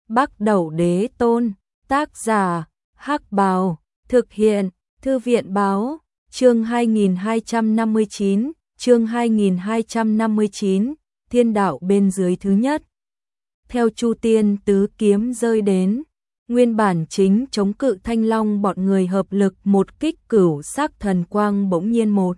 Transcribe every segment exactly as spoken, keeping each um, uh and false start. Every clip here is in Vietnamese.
Bắc Đẩu Đế Tôn, tác giả, Hắc Bào, thực hiện, Thư viện Báo, chương hai nghìn hai trăm năm mươi chín, chương hai nghìn hai trăm năm mươi chín, thiên đạo bên dưới thứ nhất. Theo Chu Tiên tứ kiếm rơi đến, nguyên bản chính chống cự Thanh Long bọn người hợp lực một kích cửu sắc thần quang bỗng nhiên một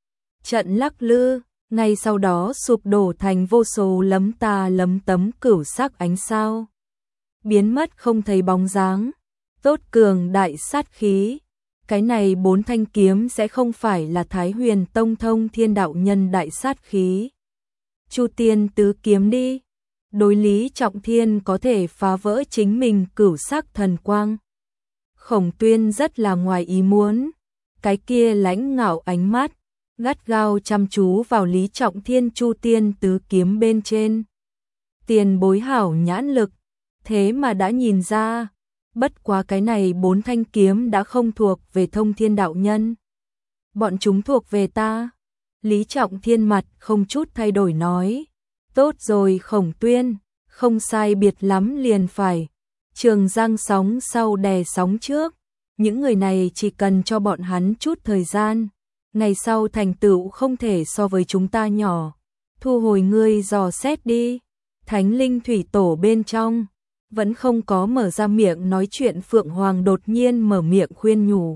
trận lắc lư, ngay sau đó sụp đổ thành vô số lấm tà lấm tấm cửu sắc ánh sao, biến mất không thấy bóng dáng. Tốt cường đại sát khí, cái này bốn thanh kiếm sẽ không phải là Thái Huyền Tông Thông Thiên đạo nhân đại sát khí. Chu Tiên tứ kiếm đi. Đối Lý Trọng Thiên có thể phá vỡ chính mình cửu sắc thần quang. Khổng Tuyên rất là ngoài ý muốn, cái kia lãnh ngạo ánh mắt, gắt gao chăm chú vào Lý Trọng Thiên Chu Tiên tứ kiếm bên trên. Tiền bối hảo nhãn lực, thế mà đã nhìn ra, bất quá cái này bốn thanh kiếm đã không thuộc về Thông Thiên đạo nhân. Bọn chúng thuộc về ta. Lý Trọng Thiên mặt không chút thay đổi nói. Tốt rồi Khổng Tuyên, không sai biệt lắm liền phải. Trường giang sóng sau đè sóng trước, những người này chỉ cần cho bọn hắn chút thời gian, ngày sau thành tựu không thể so với chúng ta nhỏ. Thu hồi ngươi dò xét đi. Thánh linh thủy tổ bên trong, vẫn không có mở ra miệng nói chuyện Phượng Hoàng đột nhiên mở miệng khuyên nhủ.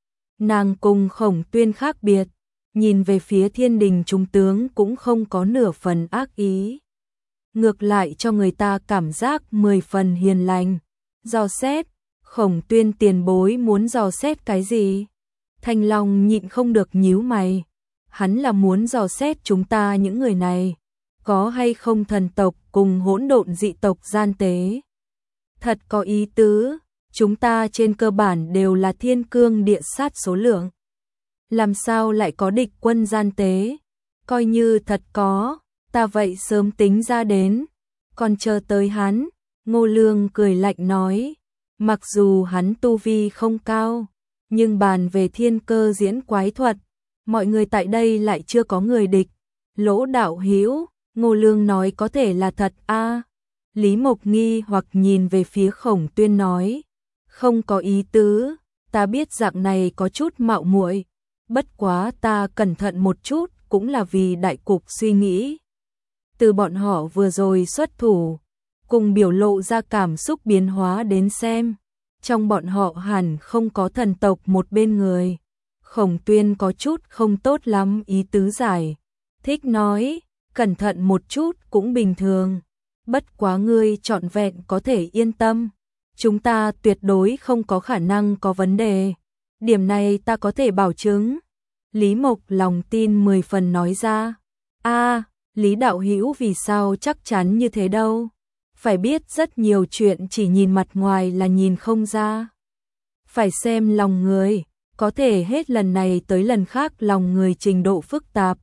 Nàng cùng Khổng Tuyên khác biệt, nhìn về phía thiên đình trung tướng cũng không có nửa phần ác ý. Ngược lại cho người ta cảm giác mười phần hiền lành. Dò xét, Khổng Tuyên tiền bối muốn dò xét cái gì? Thanh Long nhịn không được nhíu mày. Hắn là muốn dò xét chúng ta những người này, có hay không thần tộc cùng hỗn độn dị tộc gian tế. Thật có ý tứ, chúng ta trên cơ bản đều là thiên cương địa sát số lượng. Làm sao lại có địch quân gian tế? Coi như thật có, ta vậy sớm tính ra đến. Còn chờ tới hắn, Ngô Lương cười lạnh nói. Mặc dù hắn tu vi không cao, nhưng bàn về thiên cơ diễn quái thuật, mọi người tại đây lại chưa có người địch. Lỗ đạo hữu, Ngô Lương nói có thể là thật a à? Lý Mộc nghi hoặc nhìn về phía Khổng Tuyên nói. Không có ý tứ, ta biết dạng này có chút mạo muội, bất quá ta cẩn thận một chút cũng là vì đại cục suy nghĩ. Từ bọn họ vừa rồi xuất thủ, cùng biểu lộ ra cảm xúc biến hóa đến xem, trong bọn họ hẳn không có thần tộc một bên người. Khổng Tuyên có chút không tốt lắm ý tứ giải, thích nói, cẩn thận một chút cũng bình thường. Bất quá ngươi trọn vẹn có thể yên tâm, chúng ta tuyệt đối không có khả năng có vấn đề. Điểm này ta có thể bảo chứng. Lý Mộc lòng tin mười phần nói ra. A, Lý đạo hữu vì sao chắc chắn như thế đâu? Phải biết rất nhiều chuyện chỉ nhìn mặt ngoài là nhìn không ra. Phải xem lòng người, có thể hết lần này tới lần khác lòng người trình độ phức tạp.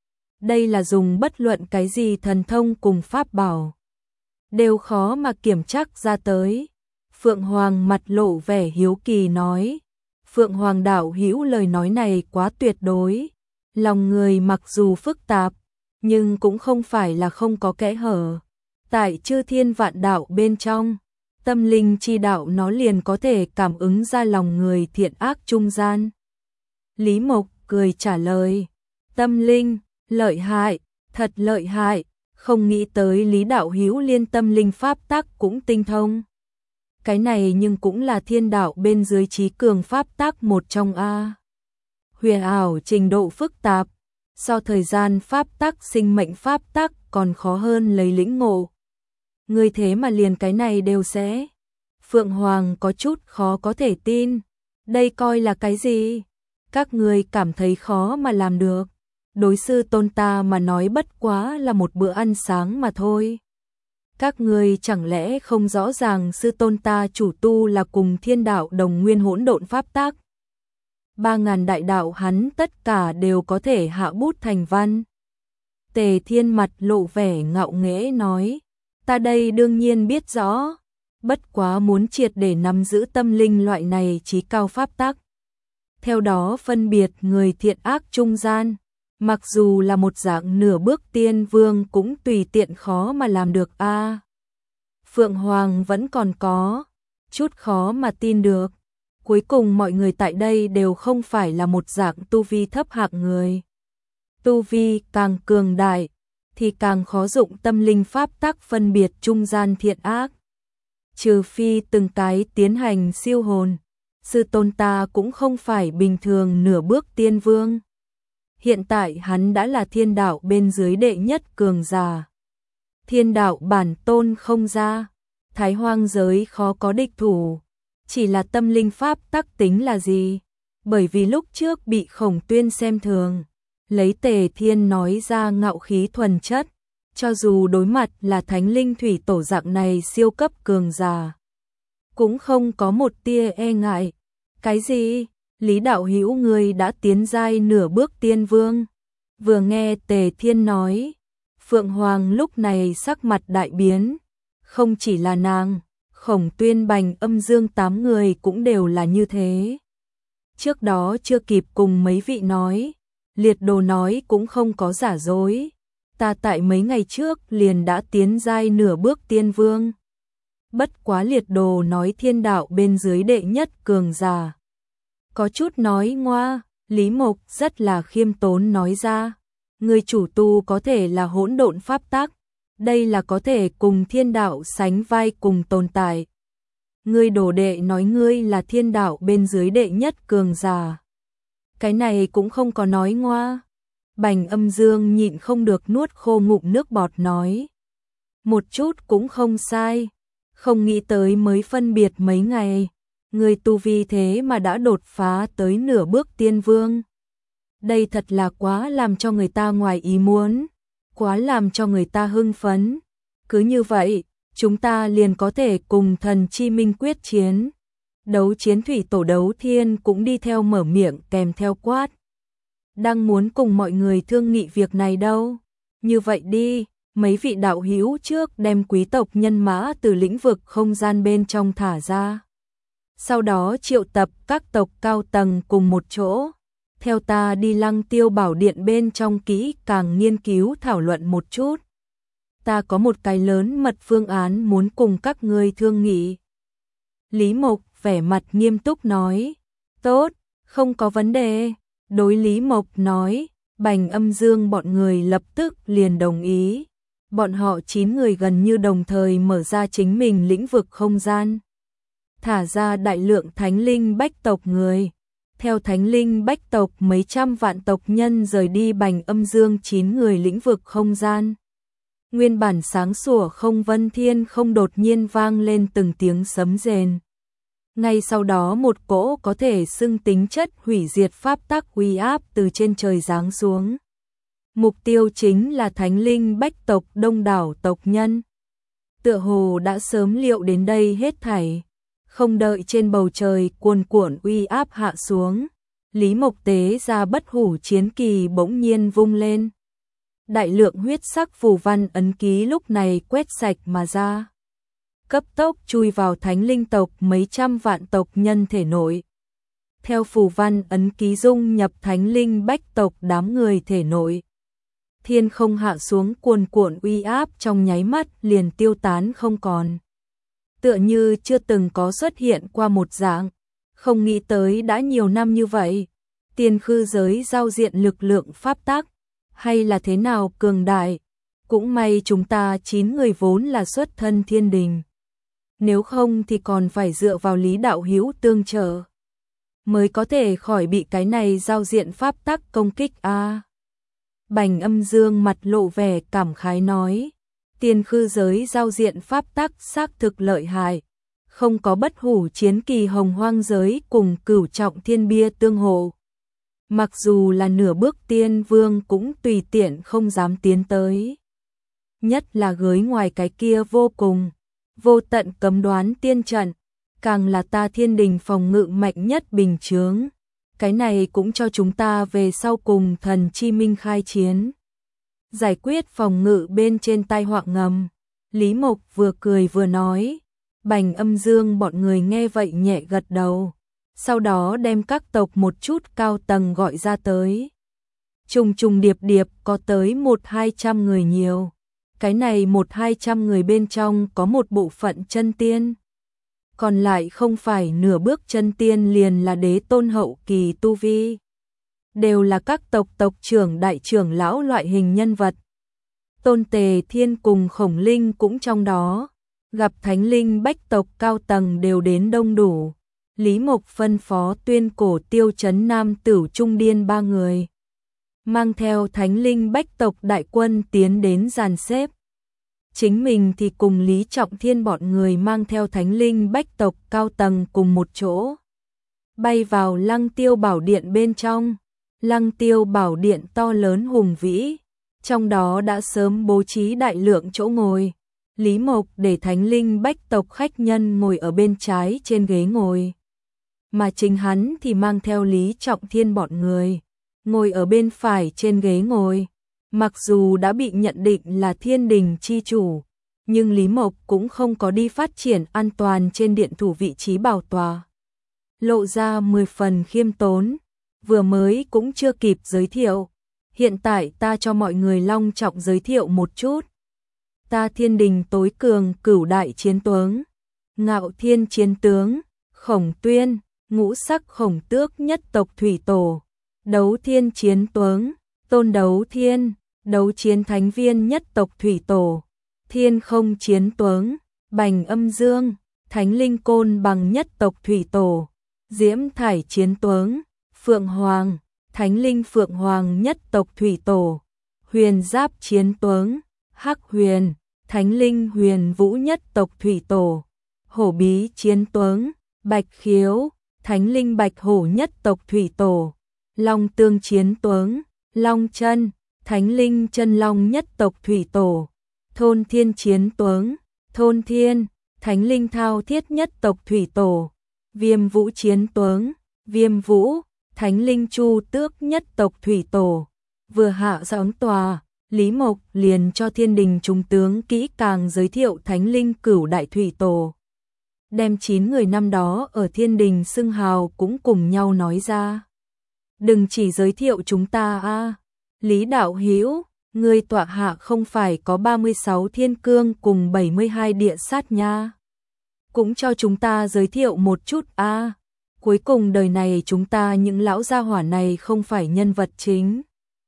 Đây là dùng bất luận cái gì thần thông cùng pháp bảo, đều khó mà kiểm chắc ra tới. Phượng Hoàng mặt lộ vẻ hiếu kỳ nói. Phượng Hoàng đạo hữu lời nói này quá tuyệt đối. Lòng người mặc dù phức tạp, nhưng cũng không phải là không có kẽ hở. Tại chư thiên vạn đạo bên trong, tâm linh chi đạo nó liền có thể cảm ứng ra lòng người thiện ác trung gian. Lý Mộc cười trả lời. Tâm linh, lợi hại, thật lợi hại. Không nghĩ tới Lý đạo hữu liên tâm linh pháp tắc cũng tinh thông. Cái này nhưng cũng là thiên đạo bên dưới trí cường pháp tắc một trong a. Huyền ảo trình độ phức tạp, so thời gian pháp tắc sinh mệnh pháp tắc còn khó hơn lấy lĩnh ngộ. Người thế mà liền cái này đều sẽ. Phượng Hoàng có chút khó có thể tin. Đây coi là cái gì? Các người cảm thấy khó mà làm được. Đối sư tôn ta mà nói bất quá là một bữa ăn sáng mà thôi. Các người chẳng lẽ không rõ ràng sư tôn ta chủ tu là cùng thiên đạo đồng nguyên hỗn độn pháp tắc. Ba ngàn đại đạo hắn tất cả đều có thể hạ bút thành văn. Tề Thiên mặt lộ vẻ ngạo nghễ nói. Ta đây đương nhiên biết rõ. Bất quá muốn triệt để nắm giữ tâm linh loại này trí cao pháp tắc. Theo đó phân biệt người thiện ác trung gian. Mặc dù là một dạng nửa bước tiên vương cũng tùy tiện khó mà làm được a. Phượng Hoàng vẫn còn có chút khó mà tin được. Cuối cùng mọi người tại đây đều không phải là một dạng tu vi thấp hạng người. Tu vi càng cường đại thì càng khó dụng tâm linh pháp tắc phân biệt trung gian thiện ác. Trừ phi từng cái tiến hành siêu hồn, sư tôn ta cũng không phải bình thường nửa bước tiên vương. Hiện tại hắn đã là thiên đạo bên dưới đệ nhất cường giả. Thiên đạo bản tôn không ra, Thái Hoang giới khó có địch thủ. Chỉ là tâm linh pháp tắc tính là gì? Bởi vì lúc trước bị Khổng Tuyên xem thường, lấy Tề Thiên nói ra ngạo khí thuần chất, cho dù đối mặt là Thánh Linh Thủy Tổ dạng này siêu cấp cường giả, cũng không có một tia e ngại. Cái gì? Lý đạo hữu ngươi đã tiến giai nửa bước tiên vương? Vừa nghe Tề Thiên nói, Phượng Hoàng lúc này sắc mặt đại biến. Không chỉ là nàng, Khổng Tuyên, Bành Âm Dương tám người cũng đều là như thế. Trước đó chưa kịp cùng mấy vị nói, Liệt Đồ nói cũng không có giả dối. Ta tại mấy ngày trước liền đã tiến giai nửa bước tiên vương. Bất quá Liệt Đồ nói thiên đạo bên dưới đệ nhất cường giả. Có chút nói ngoa, Lý Mộc rất là khiêm tốn nói ra. Người chủ tu có thể là hỗn độn pháp tắc. Đây là có thể cùng thiên đạo sánh vai cùng tồn tại. Ngươi đồ đệ nói ngươi là thiên đạo bên dưới đệ nhất cường giả. Cái này cũng không có nói ngoa. Bành Âm Dương nhịn không được nuốt khô ngụm nước bọt nói. Một chút cũng không sai. Không nghĩ tới mới phân biệt mấy ngày. Người tu vi thế mà đã đột phá tới nửa bước tiên vương. Đây thật là quá làm cho người ta ngoài ý muốn. Quá làm cho người ta hưng phấn. Cứ như vậy, chúng ta liền có thể cùng thần chi minh quyết chiến. Đấu chiến thủy tổ Đấu Thiên cũng đi theo mở miệng kèm theo quát. Đang muốn cùng mọi người thương nghị việc này đâu. Như vậy đi, mấy vị đạo hữu trước đem quý tộc nhân mã từ lĩnh vực không gian bên trong thả ra. Sau đó triệu tập các tộc cao tầng cùng một chỗ. Theo ta đi Lăng Tiêu Bảo Điện bên trong kỹ càng nghiên cứu thảo luận một chút. Ta có một cái lớn mật phương án muốn cùng các ngươi thương nghị. Lý Mộc vẻ mặt nghiêm túc nói. Tốt, không có vấn đề. Đối Lý Mộc nói, Bành Âm Dương bọn người lập tức liền đồng ý. Bọn họ chín người gần như đồng thời mở ra chính mình lĩnh vực không gian. Thả ra đại lượng thánh linh bách tộc người. Theo thánh linh bách tộc mấy trăm vạn tộc nhân rời đi Bành Âm Dương chín người lĩnh vực không gian. Nguyên bản sáng sủa không vân thiên không đột nhiên vang lên từng tiếng sấm rền. Ngay sau đó một cỗ có thể xưng tính chất hủy diệt pháp tắc uy áp từ trên trời giáng xuống. Mục tiêu chính là thánh linh bách tộc đông đảo tộc nhân. Tựa hồ đã sớm liệu đến đây hết thảy. Không đợi trên bầu trời cuồn cuộn uy áp hạ xuống, Lý Mộc tế ra bất hủ chiến kỳ bỗng nhiên vung lên. Đại lượng huyết sắc phù văn ấn ký lúc này quét sạch mà ra. Cấp tốc chui vào thánh linh tộc mấy trăm vạn tộc nhân thể nội. Theo phù văn ấn ký dung nhập thánh linh bách tộc đám người thể nội. Thiên không hạ xuống cuồn cuộn uy áp trong nháy mắt liền tiêu tán không còn. Tựa như chưa từng có xuất hiện qua một dạng, không nghĩ tới đã nhiều năm như vậy, tiên khư giới giao diện lực lượng pháp tắc, hay là thế nào cường đại, cũng may chúng ta chín người vốn là xuất thân thiên đình. Nếu không thì còn phải dựa vào Lý đạo hữu tương trợ, mới có thể khỏi bị cái này giao diện pháp tắc công kích a. À. Bành Âm Dương mặt lộ vẻ cảm khái nói. Tiên khư giới giao diện pháp tắc xác thực lợi hại, không có bất hủ chiến kỳ hồng hoang giới cùng cửu trọng thiên bia tương hộ. Mặc dù là nửa bước tiên vương cũng tùy tiện không dám tiến tới. Nhất là gới ngoài cái kia vô cùng, vô tận cấm đoán tiên trận, càng là ta thiên đình phòng ngự mạnh nhất bình chướng. Cái này cũng cho chúng ta về sau cùng thần chi minh khai chiến. Giải quyết phòng ngự bên trên tai họa ngầm. Lý Mộc vừa cười vừa nói. Bành Âm Dương bọn người nghe vậy nhẹ gật đầu. Sau đó đem các tộc một chút cao tầng gọi ra tới. Trùng trùng điệp điệp có tới một hai trăm người nhiều. Cái này một hai trăm người bên trong có một bộ phận chân tiên. Còn lại không phải nửa bước chân tiên liền là đế tôn hậu kỳ tu vi. Đều là các tộc tộc trưởng đại trưởng lão loại hình nhân vật. Tôn Tề Thiên cùng Khổng Linh cũng trong đó. Gặp thánh linh bách tộc cao tầng đều đến đông đủ. Lý Mộc phân phó Tuyên Cổ Tiêu Trấn Nam Tử Trung Điên ba người. Mang theo thánh linh bách tộc đại quân tiến đến dàn xếp. Chính mình thì cùng Lý Trọng Thiên bọn người mang theo thánh linh bách tộc cao tầng cùng một chỗ. Bay vào Lăng Tiêu Bảo Điện bên trong. Lăng Tiêu Bảo Điện to lớn hùng vĩ. Trong đó đã sớm bố trí đại lượng chỗ ngồi. Lý Mộc để thánh linh bách tộc khách nhân ngồi ở bên trái trên ghế ngồi. Mà chính hắn thì mang theo Lý Trọng Thiên bọn người. Ngồi ở bên phải trên ghế ngồi. Mặc dù đã bị nhận định là thiên đình chi chủ, nhưng Lý Mộc cũng không có đi phát triển an toàn trên điện thủ vị trí bảo tòa. Lộ ra mười phần khiêm tốn, vừa mới cũng chưa kịp giới thiệu. Hiện tại ta cho mọi người long trọng giới thiệu một chút. Ta thiên đình tối cường cửu đại chiến tướng, Ngạo Thiên chiến tướng, Khổng Tuyên, ngũ sắc khổng tước nhất tộc thủy tổ, Đấu Thiên chiến tướng, Tôn Đấu Thiên, Đấu Chiến Thánh Viên nhất tộc thủy tổ, Thiên Không chiến tướng, Bành Âm Dương, Thánh Linh Côn Bằng nhất tộc thủy tổ, Diễm Thải chiến tướng, Phượng Hoàng, Thánh Linh Phượng Hoàng nhất tộc thủy tổ, Huyền Giáp chiến tướng, Hắc Huyền, Thánh Linh Huyền Vũ nhất tộc thủy tổ, Hổ Bí chiến tướng, Bạch Khiếu, Thánh Linh Bạch Hổ nhất tộc thủy tổ, Long Tương chiến tướng, Long Chân, Thánh Linh Chân Long nhất tộc thủy tổ, Thôn Thiên chiến tướng, Thôn Thiên, Thánh Linh Thao Thiết nhất tộc thủy tổ, Viêm Vũ chiến tướng, Viêm Vũ, Thánh Linh Chu Tước nhất tộc thủy tổ. Vừa hạ giáng tòa, Lý Mộc liền cho thiên đình trung tướng kỹ càng giới thiệu Thánh Linh Cửu đại thủy tổ. Đem chín người năm đó ở thiên đình xưng hào cũng cùng nhau nói ra. Đừng chỉ giới thiệu chúng ta a, Lý đạo hữu, ngươi tọa hạ không phải có ba mươi sáu thiên cương cùng bảy mươi hai địa sát nha. Cũng cho chúng ta giới thiệu một chút a. Cuối cùng đời này chúng ta những lão gia hỏa này không phải nhân vật chính.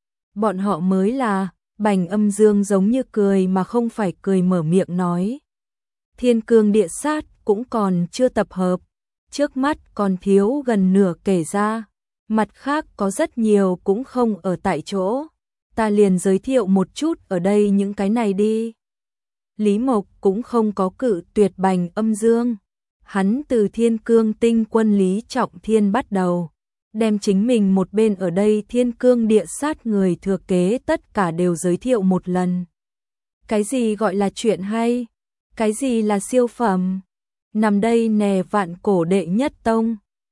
Bọn họ mới là. Bành Âm Dương giống như cười mà không phải cười mở miệng nói. Thiên cương địa sát cũng còn chưa tập hợp. Trước mắt còn thiếu gần nửa kể ra. Mặt khác có rất nhiều cũng không ở tại chỗ. Ta liền giới thiệu một chút ở đây những cái này đi. Lý Mộc cũng không có cự tuyệt Bành Âm Dương. Hắn từ Thiên Cương Tinh Quân Lý Trọng Thiên bắt đầu. Đem chính mình một bên ở đây thiên cương địa sát người thừa kế tất cả đều giới thiệu một lần. Cái gì gọi là chuyện hay? Cái gì là siêu phẩm? Nằm đây nè vạn cổ đệ nhất tông.